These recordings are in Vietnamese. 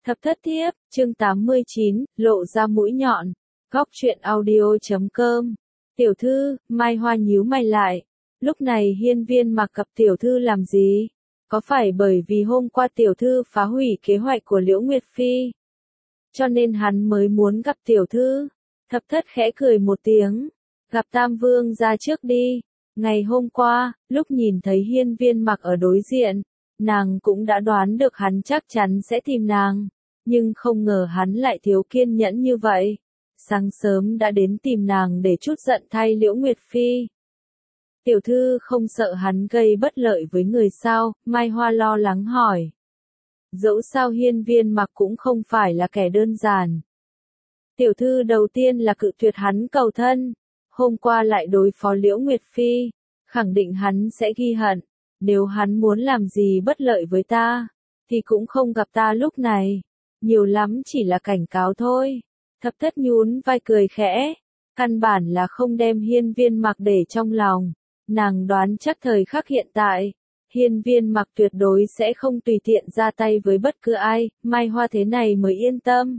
Thập thất thiếp, chương 89, lộ ra mũi nhọn. Góc truyện audio.com. Tiểu thư, Mai Hoa nhíu mày lại. Lúc này Hiên Viên Mặc gặp tiểu thư làm gì? Có phải bởi vì hôm qua tiểu thư phá hủy kế hoạch của Liễu Nguyệt Phi, cho nên hắn mới muốn gặp tiểu thư? Thập thất khẽ cười một tiếng. Gặp Tam Vương ra trước đi. Ngày hôm qua, lúc nhìn thấy Hiên Viên Mặc ở đối diện, nàng cũng đã đoán được hắn chắc chắn sẽ tìm nàng. Nhưng không ngờ hắn lại thiếu kiên nhẫn như vậy. Sáng sớm đã đến tìm nàng để trút giận thay Liễu Nguyệt Phi. Tiểu thư không sợ hắn gây bất lợi với người sao? Mai Hoa lo lắng hỏi. Dẫu sao Hiên Viên Mặc cũng không phải là kẻ đơn giản. Tiểu thư đầu tiên là cự tuyệt hắn cầu thân. Hôm qua lại đối phó Liễu Nguyệt Phi. Khẳng định hắn sẽ ghi hận. Nếu hắn muốn làm gì bất lợi với ta, thì cũng không gặp ta lúc này. Nhiều lắm chỉ là cảnh cáo thôi. Thập thất nhún vai cười khẽ. Căn bản là không đem Hiên Viên Mặc để trong lòng. Nàng đoán chắc thời khắc hiện tại, Hiên Viên Mặc tuyệt đối sẽ không tùy tiện ra tay với bất cứ ai. Mai Hoa thế này mới yên tâm.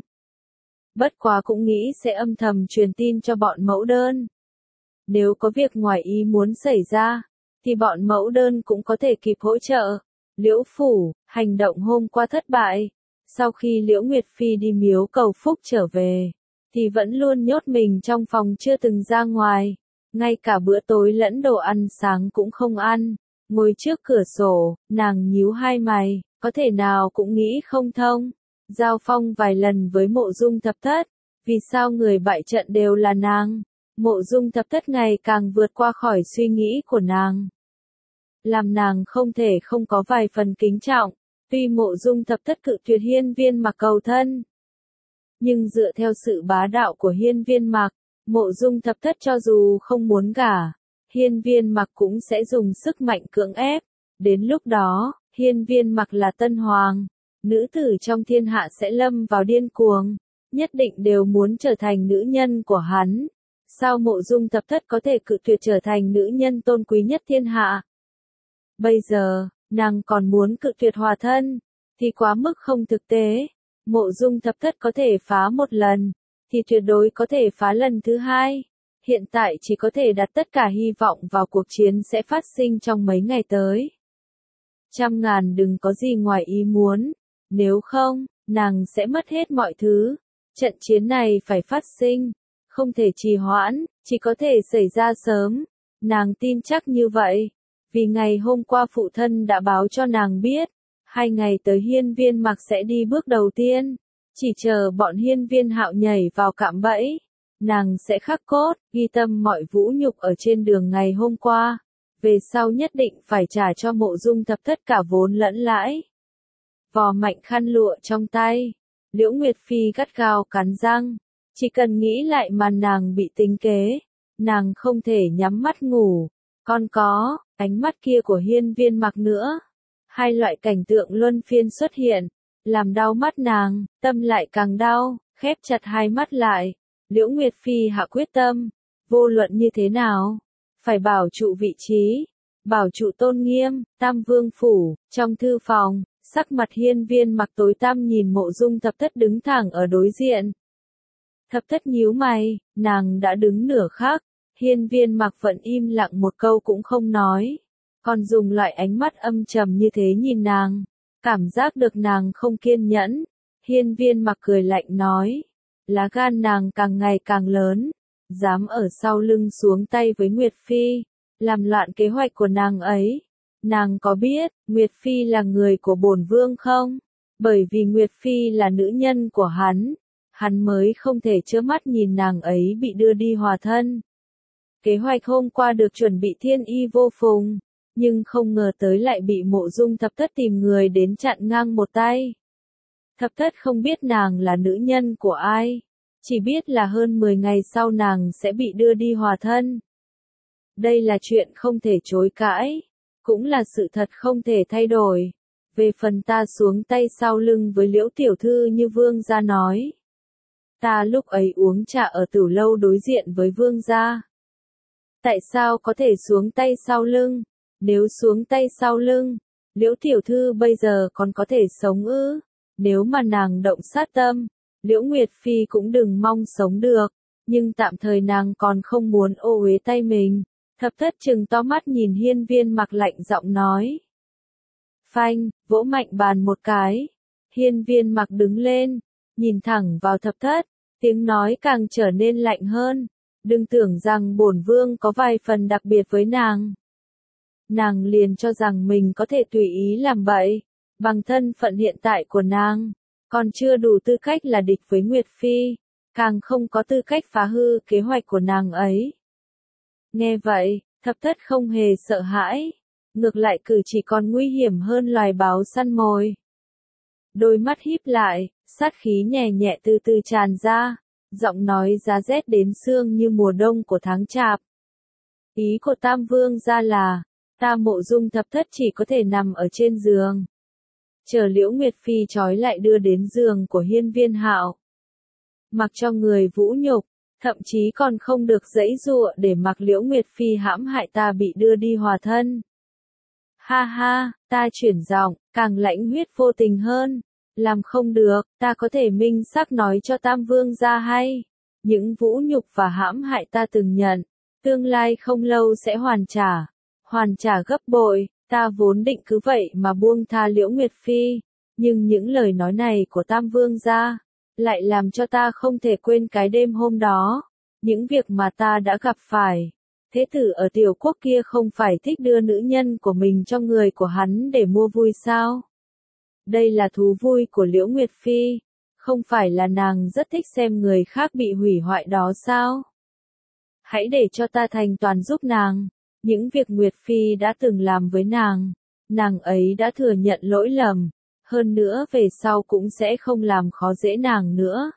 Bất quá cũng nghĩ sẽ âm thầm truyền tin cho bọn mẫu đơn. Nếu có việc ngoài ý muốn xảy ra, thì bọn mẫu đơn cũng có thể kịp hỗ trợ. Liễu phủ, hành động hôm qua thất bại. Sau khi Liễu Nguyệt Phi đi miếu cầu phúc trở về, thì vẫn luôn nhốt mình trong phòng chưa từng ra ngoài. Ngay cả bữa tối lẫn đồ ăn sáng cũng không ăn. Ngồi trước cửa sổ, nàng nhíu hai mày, có thể nào cũng nghĩ không thông. Giao phong vài lần với Mộ Dung Thập Thất, vì sao người bại trận đều là nàng? Mộ Dung Thập Thất ngày càng vượt qua khỏi suy nghĩ của nàng. Làm nàng không thể không có vài phần kính trọng. Tuy Mộ Dung Thập Thất cự tuyệt Hiên Viên Mặc cầu thân, nhưng dựa theo sự bá đạo của Hiên Viên Mặc, Mộ Dung Thập Thất cho dù không muốn gả, Hiên Viên Mặc cũng sẽ dùng sức mạnh cưỡng ép. Đến lúc đó, Hiên Viên Mặc là tân hoàng, nữ tử trong thiên hạ sẽ lâm vào điên cuồng, nhất định đều muốn trở thành nữ nhân của hắn. Sao Mộ Dung Thập Thất có thể cự tuyệt trở thành nữ nhân tôn quý nhất thiên hạ? Bây giờ, nàng còn muốn cự tuyệt hòa thân, thì quá mức không thực tế. Mộ Dung Thập Thất có thể phá một lần, thì tuyệt đối có thể phá lần thứ hai. Hiện tại chỉ có thể đặt tất cả hy vọng vào cuộc chiến sẽ phát sinh trong mấy ngày tới. Trăm ngàn đừng có gì ngoài ý muốn, nếu không, nàng sẽ mất hết mọi thứ. Trận chiến này phải phát sinh, không thể trì hoãn, chỉ có thể xảy ra sớm. Nàng tin chắc như vậy, vì ngày hôm qua phụ thân đã báo cho nàng biết, 2 ngày tới Hiên Viên Mặc sẽ đi bước đầu tiên. Chỉ chờ bọn Hiên Viên Hạo nhảy vào cạm bẫy, nàng sẽ khắc cốt, ghi tâm mọi vũ nhục ở trên đường ngày hôm qua. Về sau nhất định phải trả cho Mộ Dung Thập Thất cả vốn lẫn lãi. Vò mạnh khăn lụa trong tay, Liễu Nguyệt Phi gắt gao cắn răng. Chỉ cần nghĩ lại mà nàng bị tính kế, nàng không thể nhắm mắt ngủ. Còn có, ánh mắt kia của Hiên Viên Mặc nữa. Hai loại cảnh tượng luân phiên xuất hiện, làm đau mắt nàng, tâm lại càng đau, khép chặt hai mắt lại. Liễu Nguyệt Phi hạ quyết tâm, vô luận như thế nào, phải bảo trụ vị trí, bảo trụ tôn nghiêm. Tam Vương phủ, trong thư phòng, sắc mặt Hiên Viên Mặc tối tăm nhìn Mộ Dung Thập Thất đứng thẳng ở đối diện. Thập Thất nhíu mày, nàng đã đứng nửa khắc, Hiên Viên Mặc vẫn im lặng một câu cũng không nói, còn dùng loại ánh mắt âm trầm như thế nhìn nàng, cảm giác được nàng không kiên nhẫn. Hiên Viên Mặc cười lạnh nói, lá gan nàng càng ngày càng lớn, dám ở sau lưng xuống tay với Nguyệt Phi, làm loạn kế hoạch của nàng ấy. Nàng có biết, Nguyệt Phi là người của bổn vương không? Bởi vì Nguyệt Phi là nữ nhân của hắn mới không thể trơ mắt nhìn nàng ấy bị đưa đi hòa thân. Kế hoạch hôm qua được chuẩn bị thiên y vô phùng, nhưng không ngờ tới lại bị Mộ Dung Thập Thất tìm người đến chặn ngang một tay. Thập Thất không biết nàng là nữ nhân của ai, chỉ biết là hơn 10 ngày sau nàng sẽ bị đưa đi hòa thân. Đây là chuyện không thể chối cãi, cũng là sự thật không thể thay đổi. Về phần ta xuống tay sau lưng với Liễu tiểu thư như vương gia nói, ta lúc ấy uống trà ở Tử lâu đối diện với vương gia. Tại sao có thể xuống tay sau lưng? Nếu xuống tay sau lưng, Liễu tiểu thư bây giờ còn có thể sống ư? Nếu mà nàng động sát tâm, Liễu Nguyệt Phi cũng đừng mong sống được, nhưng tạm thời nàng còn không muốn ô uế tay mình. Thập thất trừng to mắt nhìn Hiên Viên Mặc lạnh giọng nói. Phanh, vỗ mạnh bàn một cái. Hiên Viên Mặc đứng lên, nhìn thẳng vào thập thất, tiếng nói càng trở nên lạnh hơn. Đừng tưởng rằng bổn vương có vài phần đặc biệt với nàng. Nàng liền cho rằng mình có thể tùy ý làm bậy, bằng thân phận hiện tại của nàng, còn chưa đủ tư cách là địch với Nguyệt Phi, càng không có tư cách phá hư kế hoạch của nàng ấy. Nghe vậy, thập thất không hề sợ hãi, ngược lại cử chỉ còn nguy hiểm hơn loài báo săn mồi. Đôi mắt híp lại, sát khí nhẹ nhẹ từ từ tràn ra, giọng nói giá rét đến xương như mùa đông của tháng Chạp. Ý của Tam Vương gia là, ta Mộ Dung thập thất chỉ có thể nằm ở trên giường, chờ Liễu Nguyệt Phi trói lại đưa đến giường của Hiên Viên Hạo. Mặc cho người vũ nhục, thậm chí còn không được giãy giụa để mặc Liễu Nguyệt Phi hãm hại ta bị đưa đi hòa thân. Ha ha, ta chuyển giọng, càng lãnh huyết vô tình hơn. Làm không được, ta có thể minh xác nói cho Tam Vương gia hay. Những vũ nhục và hãm hại ta từng nhận, tương lai không lâu sẽ hoàn trả gấp bội. Ta vốn định cứ vậy mà buông tha Liễu Nguyệt Phi, nhưng những lời nói này của Tam Vương gia lại làm cho ta không thể quên cái đêm hôm đó, những việc mà ta đã gặp phải. Thế tử ở tiểu quốc kia không phải thích đưa nữ nhân của mình cho người của hắn để mua vui sao? Đây là thú vui của Liễu Nguyệt Phi, không phải là nàng rất thích xem người khác bị hủy hoại đó sao? Hãy để cho ta thành toàn giúp nàng, những việc Nguyệt Phi đã từng làm với nàng ấy đã thừa nhận lỗi lầm, hơn nữa về sau cũng sẽ không làm khó dễ nàng nữa.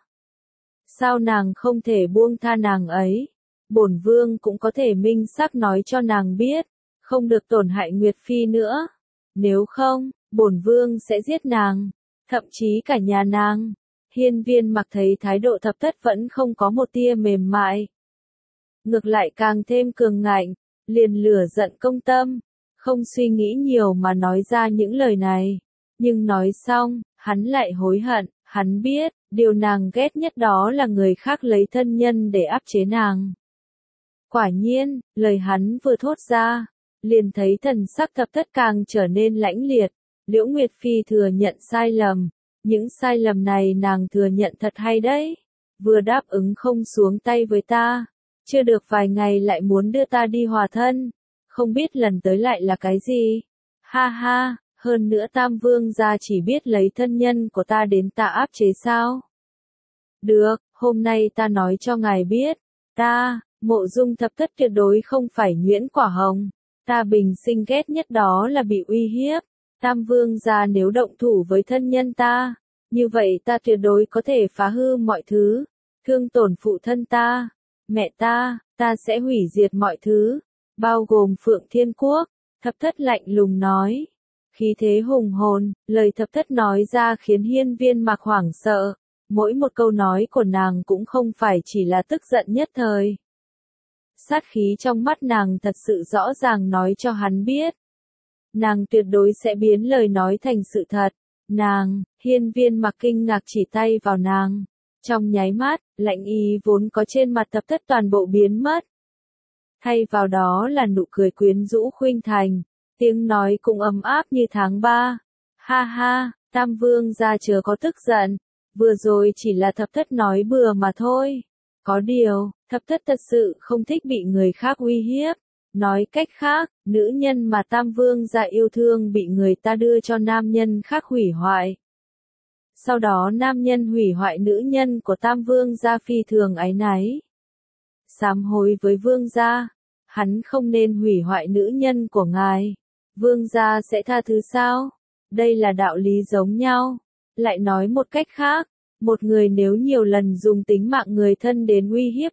Sao nàng không thể buông tha nàng ấy? Bổn vương cũng có thể minh xác nói cho nàng biết, không được tổn hại Nguyệt Phi nữa. Nếu không, bổn vương sẽ giết nàng, thậm chí cả nhà nàng. Hiên Viên Mặc thấy thái độ thập thất vẫn không có một tia mềm mại, ngược lại càng thêm cường ngạnh, liền lửa giận công tâm, không suy nghĩ nhiều mà nói ra những lời này. Nhưng nói xong, hắn lại hối hận, hắn biết, điều nàng ghét nhất đó là người khác lấy thân nhân để áp chế nàng. Quả nhiên, lời hắn vừa thốt ra, liền thấy thần sắc thập thất càng trở nên lãnh liệt. Liễu Nguyệt Phi thừa nhận sai lầm, những sai lầm này nàng thừa nhận thật hay đấy. Vừa đáp ứng không xuống tay với ta, chưa được vài ngày lại muốn đưa ta đi hòa thân, không biết lần tới lại là cái gì. Ha ha, hơn nữa Tam Vương gia chỉ biết lấy thân nhân của ta đến ta áp chế sao? Được, hôm nay ta nói cho ngài biết, ta, Mộ Dung thập thất tuyệt đối không phải nhuyễn quả hồng. Ta bình sinh ghét nhất đó là bị uy hiếp. Tam Vương gia nếu động thủ với thân nhân ta, như vậy ta tuyệt đối có thể phá hư mọi thứ, thương tổn phụ thân ta, mẹ ta sẽ hủy diệt mọi thứ, bao gồm Phượng Thiên Quốc. Thập thất lạnh lùng nói, khí thế hùng hồn, lời thập thất nói ra khiến Hiên Viên Mặc hoảng sợ, mỗi một câu nói của nàng cũng không phải chỉ là tức giận nhất thời. Sát khí trong mắt nàng thật sự rõ ràng nói cho hắn biết. Nàng tuyệt đối sẽ biến lời nói thành sự thật. Hiên Viên Mặc kinh ngạc chỉ tay vào nàng. Trong nháy mắt, lạnh ý vốn có trên mặt thập thất toàn bộ biến mất. Thay vào đó là nụ cười quyến rũ khuynh thành, tiếng nói cũng ấm áp như tháng 3. Ha ha, Tam Vương gia chớ có tức giận, vừa rồi chỉ là thập thất nói bừa mà thôi. Có điều, thập thất thật sự không thích bị người khác uy hiếp. Nói cách khác, nữ nhân mà Tam Vương gia yêu thương bị người ta đưa cho nam nhân khác hủy hoại. Sau đó nam nhân hủy hoại nữ nhân của Tam Vương gia phi thường áy náy. Sám hối với Vương gia, hắn không nên hủy hoại nữ nhân của ngài. Vương gia sẽ tha thứ sao? Đây là đạo lý giống nhau. Lại nói một cách khác, một người nếu nhiều lần dùng tính mạng người thân đến uy hiếp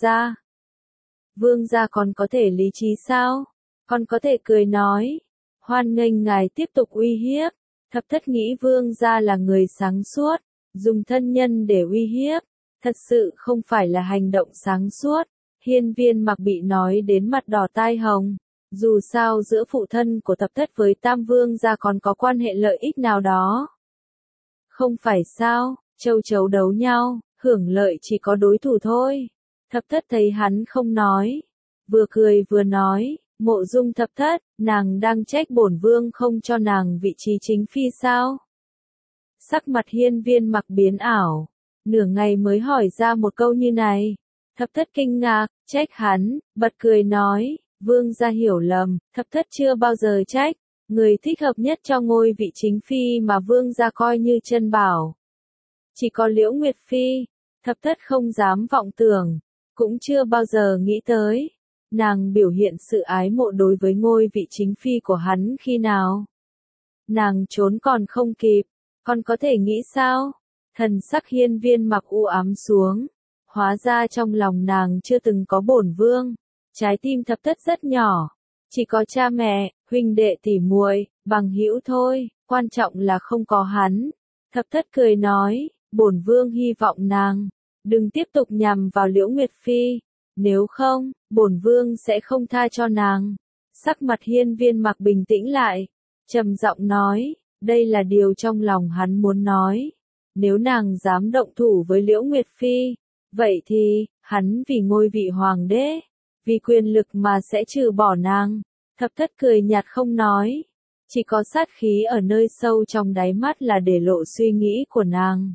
Vương gia còn có thể lý trí sao? Còn có thể cười nói, hoan nghênh ngài tiếp tục uy hiếp. Thập thất nghĩ Vương gia là người sáng suốt, dùng thân nhân để uy hiếp, thật sự không phải là hành động sáng suốt. Hiên Viên Mặc bị nói đến mặt đỏ tai hồng, dù sao giữa phụ thân của thập thất với Tam Vương gia còn có quan hệ lợi ích nào đó. Không phải sao, châu chấu đấu nhau, hưởng lợi chỉ có đối thủ thôi. Thập thất thấy hắn không nói, vừa cười vừa nói, Mộ Dung thập thất, nàng đang trách bổn vương không cho nàng vị trí chính phi sao? Sắc mặt Hiên Viên Mặc biến ảo, nửa ngày mới hỏi ra một câu như này. Thập thất kinh ngạc, trách hắn, bật cười nói, vương gia hiểu lầm, thập thất chưa bao giờ trách, người thích hợp nhất cho ngôi vị chính phi mà vương gia coi như chân bảo. Chỉ có Liễu Nguyệt Phi, thập thất không dám vọng tưởng, cũng chưa bao giờ nghĩ tới. Nàng biểu hiện sự ái mộ đối với ngôi vị chính phi của hắn khi nào? Nàng trốn còn không kịp, còn có thể nghĩ sao? Thần sắc Hiên Viên Mặc u ám xuống, hóa ra trong lòng nàng chưa từng có bổn vương. Trái tim thập thất rất nhỏ, chỉ có cha mẹ, huynh đệ tỉ muội, bằng hữu thôi, quan trọng là không có hắn. Thập thất cười nói, bổn vương hy vọng nàng đừng tiếp tục nhằm vào Liễu Nguyệt Phi, nếu không, bổn vương sẽ không tha cho nàng. Sắc mặt Hiên Viên Mặc bình tĩnh lại, trầm giọng nói, đây là điều trong lòng hắn muốn nói. Nếu nàng dám động thủ với Liễu Nguyệt Phi, vậy thì, hắn vì ngôi vị hoàng đế, vì quyền lực mà sẽ trừ bỏ nàng. Thập thất cười nhạt không nói, chỉ có sát khí ở nơi sâu trong đáy mắt là để lộ suy nghĩ của nàng.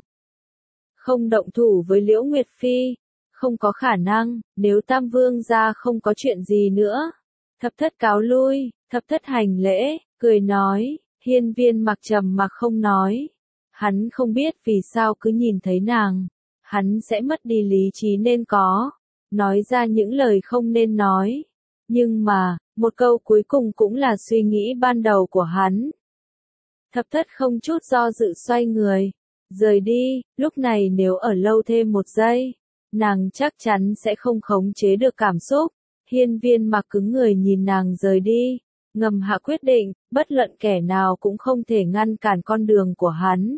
Không động thủ với Liễu Nguyệt Phi, không có khả năng, nếu Tam Vương gia không có chuyện gì nữa. Thập thất cáo lui, thập thất hành lễ, cười nói, Hiên Viên Mặc trầm mặc không nói. Hắn không biết vì sao cứ nhìn thấy nàng, hắn sẽ mất đi lý trí nên có, nói ra những lời không nên nói. Nhưng mà, một câu cuối cùng cũng là suy nghĩ ban đầu của hắn. Thập thất không chút do dự xoay người, rời đi, lúc này nếu ở lâu thêm một giây, nàng chắc chắn sẽ không khống chế được cảm xúc. Hiên Viên Mặc cứng người nhìn nàng rời đi, ngầm hạ quyết định, bất luận kẻ nào cũng không thể ngăn cản con đường của hắn.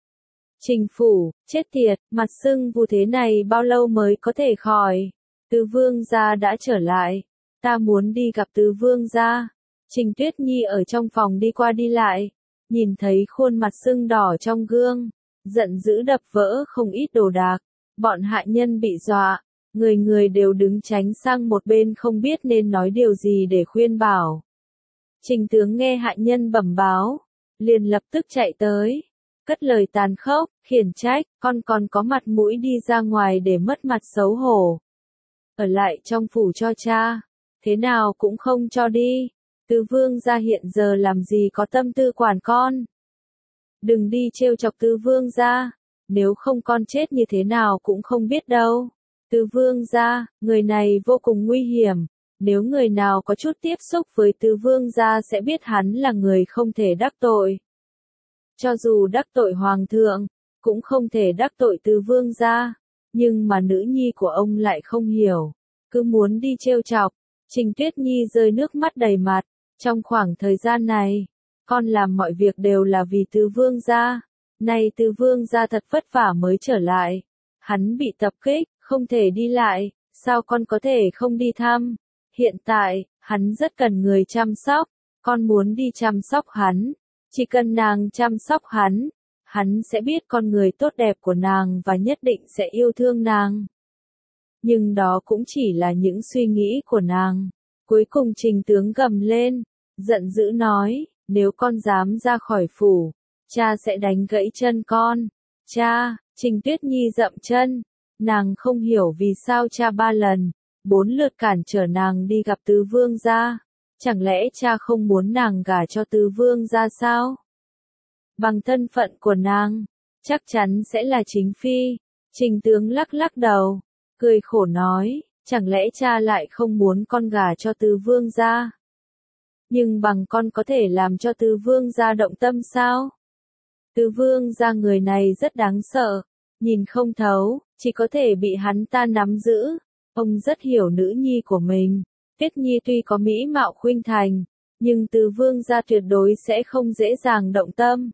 Trình phủ, chết tiệt, mặt sưng vù thế này bao lâu mới có thể khỏi? Tứ vương gia đã trở lại, ta muốn đi gặp tứ vương gia. Trình Tuyết Nhi ở trong phòng đi qua đi lại, nhìn thấy khuôn mặt sưng đỏ trong gương, giận dữ đập vỡ không ít đồ đạc. Bọn hạ nhân bị dọa, người người đều đứng tránh sang một bên không biết nên nói điều gì để khuyên bảo. Trình tướng nghe hạ nhân bẩm báo, liền lập tức chạy tới, cất lời tàn khốc, khiển trách, con còn có mặt mũi đi ra ngoài để mất mặt xấu hổ. Ở lại trong phủ cho cha, thế nào cũng không cho đi. Tứ vương gia hiện giờ làm gì có tâm tư quản con. Đừng đi trêu chọc tứ vương gia, nếu không con chết như thế nào cũng không biết đâu. Tứ vương gia, người này vô cùng nguy hiểm, nếu người nào có chút tiếp xúc với tứ vương gia sẽ biết hắn là người không thể đắc tội. Cho dù đắc tội hoàng thượng, cũng không thể đắc tội tứ vương gia, nhưng mà nữ nhi của ông lại không hiểu, cứ muốn đi trêu chọc. Trình Tuyết Nhi rơi nước mắt đầy mặt, trong khoảng thời gian này, con làm mọi việc đều là vì tứ vương gia. Nay tứ vương gia thật vất vả mới trở lại, hắn bị tập kích, không thể đi lại, sao con có thể không đi thăm? Hiện tại, hắn rất cần người chăm sóc, con muốn đi chăm sóc hắn, chỉ cần nàng chăm sóc hắn sẽ biết con người tốt đẹp của nàng và nhất định sẽ yêu thương nàng. Nhưng đó cũng chỉ là những suy nghĩ của nàng. Cuối cùng Trình tướng gầm lên, giận dữ nói, nếu con dám ra khỏi phủ, cha sẽ đánh gãy chân con. Cha, Trình Tuyết Nhi dậm chân, nàng không hiểu vì sao cha 3 lần, 4 lượt cản trở nàng đi gặp tứ vương gia. Chẳng lẽ cha không muốn nàng gả cho tứ vương gia sao? Bằng thân phận của nàng, chắc chắn sẽ là chính phi. Trình tướng lắc lắc đầu, cười khổ nói, chẳng lẽ cha lại không muốn con gả cho tứ vương gia? Nhưng bằng con có thể làm cho tứ vương gia động tâm sao? Tứ vương gia người này rất đáng sợ, nhìn không thấu, chỉ có thể bị hắn ta nắm giữ. Ông rất hiểu nữ nhi của mình. Tuyết Nhi tuy có mỹ mạo khuynh thành, nhưng tứ vương gia tuyệt đối sẽ không dễ dàng động tâm.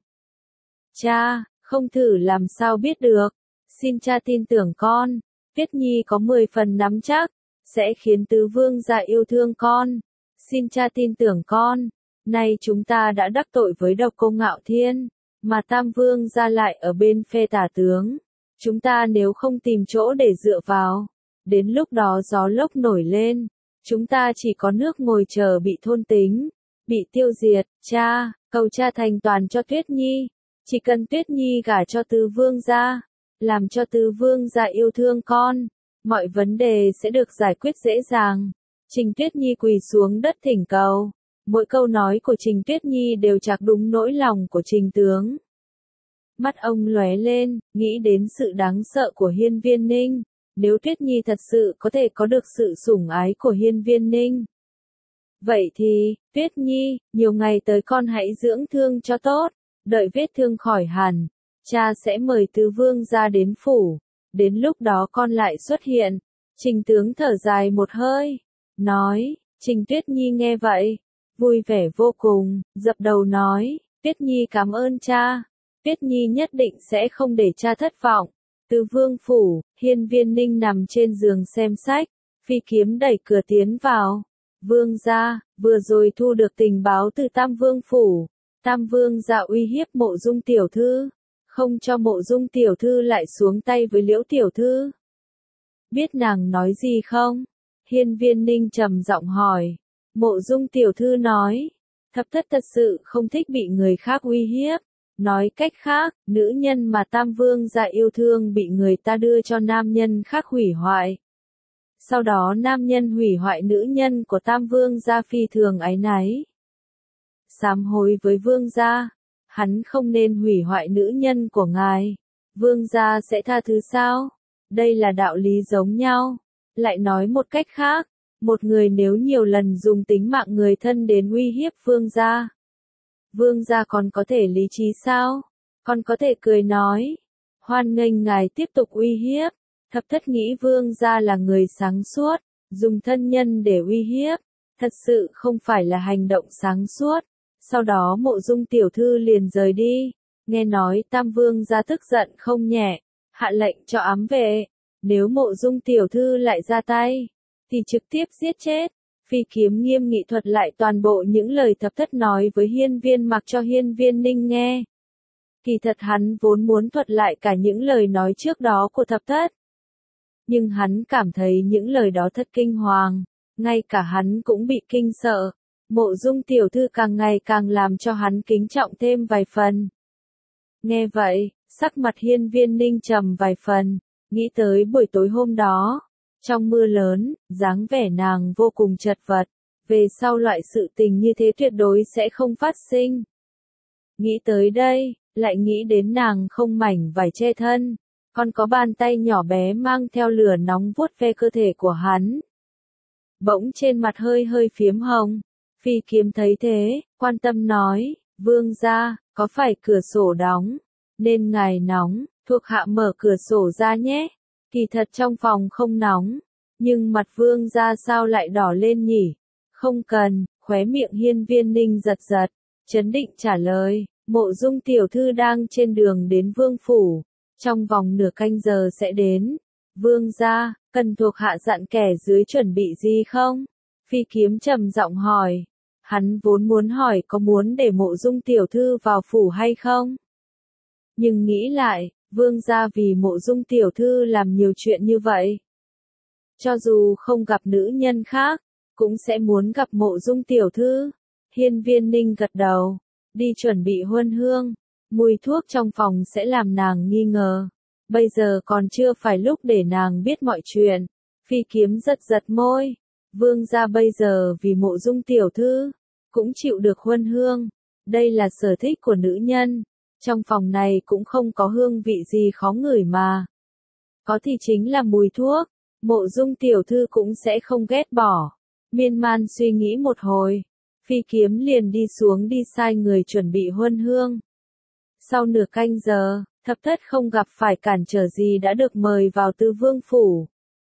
Cha, không thử làm sao biết được. Xin cha tin tưởng con. Tuyết Nhi có 10 phần nắm chắc, sẽ khiến tứ vương gia yêu thương con. Xin cha tin tưởng con. Nay chúng ta đã đắc tội với Độc Cô Ngạo Thiên, mà Tam Vương gia lại ở bên phe tả tướng. Chúng ta nếu không tìm chỗ để dựa vào, đến lúc đó gió lốc nổi lên, chúng ta chỉ có nước ngồi chờ bị thôn tính, bị tiêu diệt. Cha, cầu cha thành toàn cho Tuyết Nhi, chỉ cần Tuyết Nhi gả cho Tứ Vương gia, làm cho Tứ Vương gia yêu thương con, mọi vấn đề sẽ được giải quyết dễ dàng. Trình Tuyết Nhi quỳ xuống đất thỉnh cầu, mỗi câu nói của Trình Tuyết Nhi đều chạc đúng nỗi lòng của Trình tướng. Mắt ông lóe lên, nghĩ đến sự đáng sợ của Hiên Viên Ninh, nếu Tuyết Nhi thật sự có thể có được sự sủng ái của Hiên Viên Ninh. Vậy thì, Tuyết Nhi, nhiều ngày tới con hãy dưỡng thương cho tốt, đợi vết thương khỏi hẳn, cha sẽ mời Tứ Vương gia đến phủ, đến lúc đó con lại xuất hiện. Trình tướng thở dài một hơi, nói. Trình Tuyết Nhi nghe vậy, vui vẻ vô cùng, dập đầu nói, Tuyết Nhi cảm ơn cha, Tuyết Nhi nhất định sẽ không để cha thất vọng. Tứ Vương phủ, Hiên Viên Ninh nằm trên giường xem sách, Phi Kiếm đẩy cửa tiến vào. Vương gia, vừa rồi thu được tình báo từ Tam Vương phủ, Tam Vương gia uy hiếp Mộ Dung tiểu thư, không cho Mộ Dung tiểu thư lại xuống tay với Liễu tiểu thư. Biết nàng nói gì không? Hiên Viên Ninh trầm giọng hỏi. Mộ Dung tiểu thư nói, Thập thất thật sự không thích bị người khác uy hiếp. Nói cách khác, nữ nhân mà Tam Vương gia yêu thương bị người ta đưa cho nam nhân khác hủy hoại. Sau đó nam nhân hủy hoại nữ nhân của Tam Vương gia phi thường áy náy. Sám hối với Vương gia, hắn không nên hủy hoại nữ nhân của ngài. Vương gia sẽ tha thứ sao? Đây là đạo lý giống nhau. Lại nói một cách khác, một người nếu nhiều lần dùng tính mạng người thân đến uy hiếp Vương gia, Vương gia còn có thể lý trí sao? Còn có thể cười nói, hoan nghênh ngài tiếp tục uy hiếp. Thập thất nghĩ Vương gia là người sáng suốt, dùng thân nhân để uy hiếp, thật sự không phải là hành động sáng suốt. Sau đó Mộ Dung tiểu thư liền rời đi, nghe nói Tam Vương gia tức giận không nhẹ, hạ lệnh cho ám vệ, nếu Mộ Dung tiểu thư lại ra tay, thì trực tiếp giết chết. Phi Kiếm nghiêm nghị thuật lại toàn bộ những lời thập thất nói với Hiên Viên Mặc cho Hiên Viên Ninh nghe. Kỳ thật hắn vốn muốn thuật lại cả những lời nói trước đó của thập thất. Nhưng hắn cảm thấy những lời đó thật kinh hoàng, ngay cả hắn cũng bị kinh sợ. Mộ Dung tiểu thư càng ngày càng làm cho hắn kính trọng thêm vài phần. Nghe vậy, sắc mặt Hiên Viên Ninh trầm vài phần, nghĩ tới buổi tối hôm đó. Trong mưa lớn, dáng vẻ nàng vô cùng chật vật, về sau loại sự tình như thế tuyệt đối sẽ không phát sinh. Nghĩ tới đây, lại nghĩ đến nàng không mảnh vải che thân, còn có bàn tay nhỏ bé mang theo lửa nóng vuốt ve cơ thể của hắn. Bỗng trên mặt hơi hơi phiếm hồng, Phi Kiếm thấy thế, quan tâm nói, Vương gia, có phải cửa sổ đóng, nên ngài nóng, thuộc hạ mở cửa sổ ra nhé. Kỳ thật trong phòng không nóng, nhưng mặt Vương gia sao lại đỏ lên nhỉ? Không cần, khóe miệng Hiên Viên Ninh giật giật, trấn định trả lời, Mộ Dung tiểu thư đang trên đường đến Vương phủ, trong vòng nửa canh giờ sẽ đến. Vương gia, cần thuộc hạ dặn kẻ dưới chuẩn bị gì không? Phi Kiếm trầm giọng hỏi. Hắn vốn muốn hỏi có muốn để Mộ Dung tiểu thư vào phủ hay không? Nhưng nghĩ lại, Vương gia vì Mộ Dung tiểu thư làm nhiều chuyện như vậy. Cho dù không gặp nữ nhân khác, cũng sẽ muốn gặp Mộ Dung tiểu thư. Hiên Viên Ninh gật đầu, đi chuẩn bị huân hương, mùi thuốc trong phòng sẽ làm nàng nghi ngờ. Bây giờ còn chưa phải lúc để nàng biết mọi chuyện. Phi Kiếm giật giật môi. Vương gia bây giờ vì Mộ Dung tiểu thư, cũng chịu được huân hương. Đây là sở thích của nữ nhân. Trong phòng này cũng không có hương vị gì khó ngửi mà. Có thì chính là mùi thuốc. Mộ Dung tiểu thư cũng sẽ không ghét bỏ. Miên man suy nghĩ một hồi, Phi Kiếm liền đi xuống đi sai người chuẩn bị huân hương. Sau nửa canh giờ, thập thất không gặp phải cản trở gì đã được mời vào Tư Vương phủ.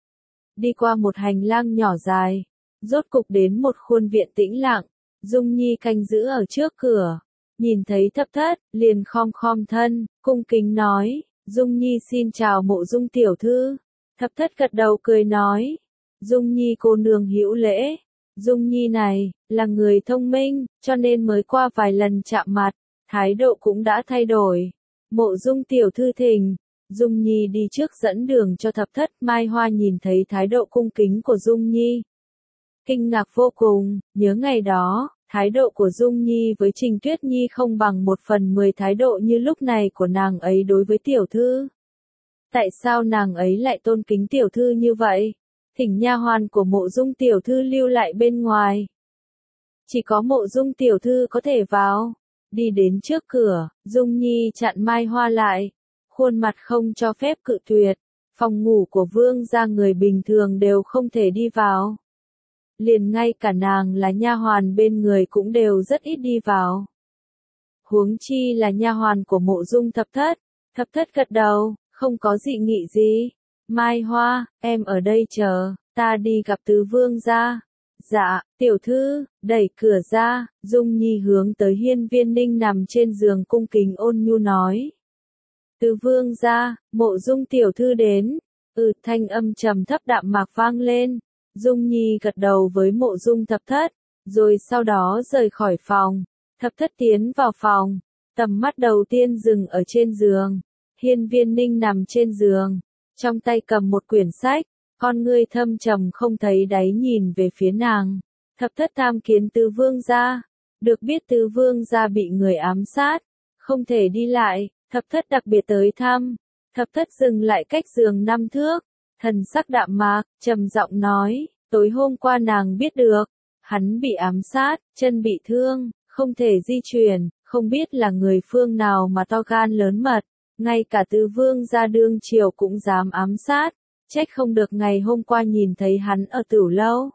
Đi qua một hành lang nhỏ dài, rốt cục đến một khuôn viện tĩnh lặng. Dung Nhi canh giữ ở trước cửa, nhìn thấy thập thất, liền khom khom thân, cung kính nói, Dung Nhi xin chào Mộ Dung tiểu thư. Thập thất gật đầu cười nói, Dung Nhi cô nương hữu lễ. Dung Nhi này, là người thông minh, cho nên mới qua vài lần chạm mặt, thái độ cũng đã thay đổi. Mộ Dung tiểu thư thỉnh. Dung Nhi đi trước dẫn đường cho thập thất. Mai Hoa nhìn thấy thái độ cung kính của Dung Nhi, kinh ngạc vô cùng, nhớ ngày đó, thái độ của Dung Nhi với Trình Tuyết Nhi không bằng 1/10 thái độ như lúc này của nàng ấy đối với tiểu thư. Tại sao nàng ấy lại tôn kính tiểu thư như vậy? Thỉnh nha hoàn của Mộ Dung tiểu thư lưu lại bên ngoài. Chỉ có Mộ Dung tiểu thư có thể vào. Đi đến trước cửa, Dung Nhi chặn Mai Hoa lại, khuôn mặt không cho phép cự tuyệt. Phòng ngủ của vương gia người bình thường đều không thể đi vào. Liền ngay cả nàng là nha hoàn bên người cũng đều rất ít đi vào. Huống chi là nha hoàn của Mộ Dung thập thất. Thập thất gật đầu, không có dị nghị gì. Mai Hoa, em ở đây chờ, ta đi gặp tứ vương gia. Dạ, tiểu thư, đẩy cửa ra, Dung Nhi hướng tới Hiên Viên Ninh nằm trên giường cung kính ôn nhu nói. Tứ vương gia, Mộ Dung tiểu thư đến. Thanh âm trầm thấp đạm mạc vang lên. Dung Nhi gật đầu với Mộ Dung thập thất, rồi sau đó rời khỏi phòng. Thập thất tiến vào phòng, tầm mắt đầu tiên dừng ở trên giường. Hiên Viên Ninh nằm trên giường, trong tay cầm một quyển sách, con ngươi thâm trầm không thấy đáy nhìn về phía nàng. Thập thất tham kiến tứ vương gia, được biết tứ vương gia bị người ám sát, không thể đi lại, thập thất đặc biệt tới thăm. Thập thất dừng lại cách giường 5 thước, thần sắc đạm mạc, trầm giọng nói, tối hôm qua nàng biết được, hắn bị ám sát, chân bị thương, không thể di chuyển, không biết là người phương nào mà to gan lớn mật, ngay cả tứ vương gia đương triều cũng dám ám sát, trách không được ngày hôm qua nhìn thấy hắn ở Tửu Lâu.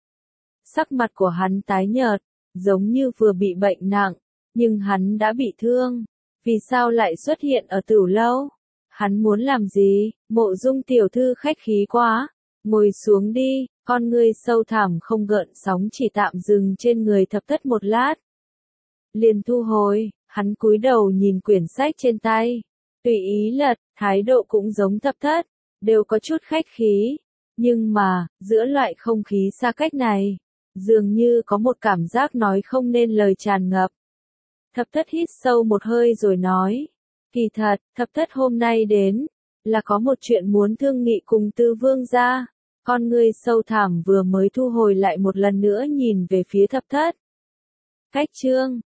Sắc mặt của hắn tái nhợt, giống như vừa bị bệnh nặng, nhưng hắn đã bị thương, vì sao lại xuất hiện ở Tửu Lâu? Hắn muốn làm gì? Mộ Dung tiểu thư khách khí quá, ngồi xuống đi. Con ngươi sâu thẳm không gợn sóng chỉ tạm dừng trên người thập thất một lát. Liền thu hồi, hắn cúi đầu nhìn quyển sách trên tay, tùy ý lật, thái độ cũng giống thập thất, đều có chút khách khí. Nhưng mà, giữa loại không khí xa cách này, dường như có một cảm giác nói không nên lời tràn ngập. Thập thất hít sâu một hơi rồi nói, kỳ thật, thập thất hôm nay đến, là có một chuyện muốn thương nghị cùng tứ vương gia. Con ngươi sâu thẳm vừa mới thu hồi lại một lần nữa nhìn về phía thập thất. Cách chương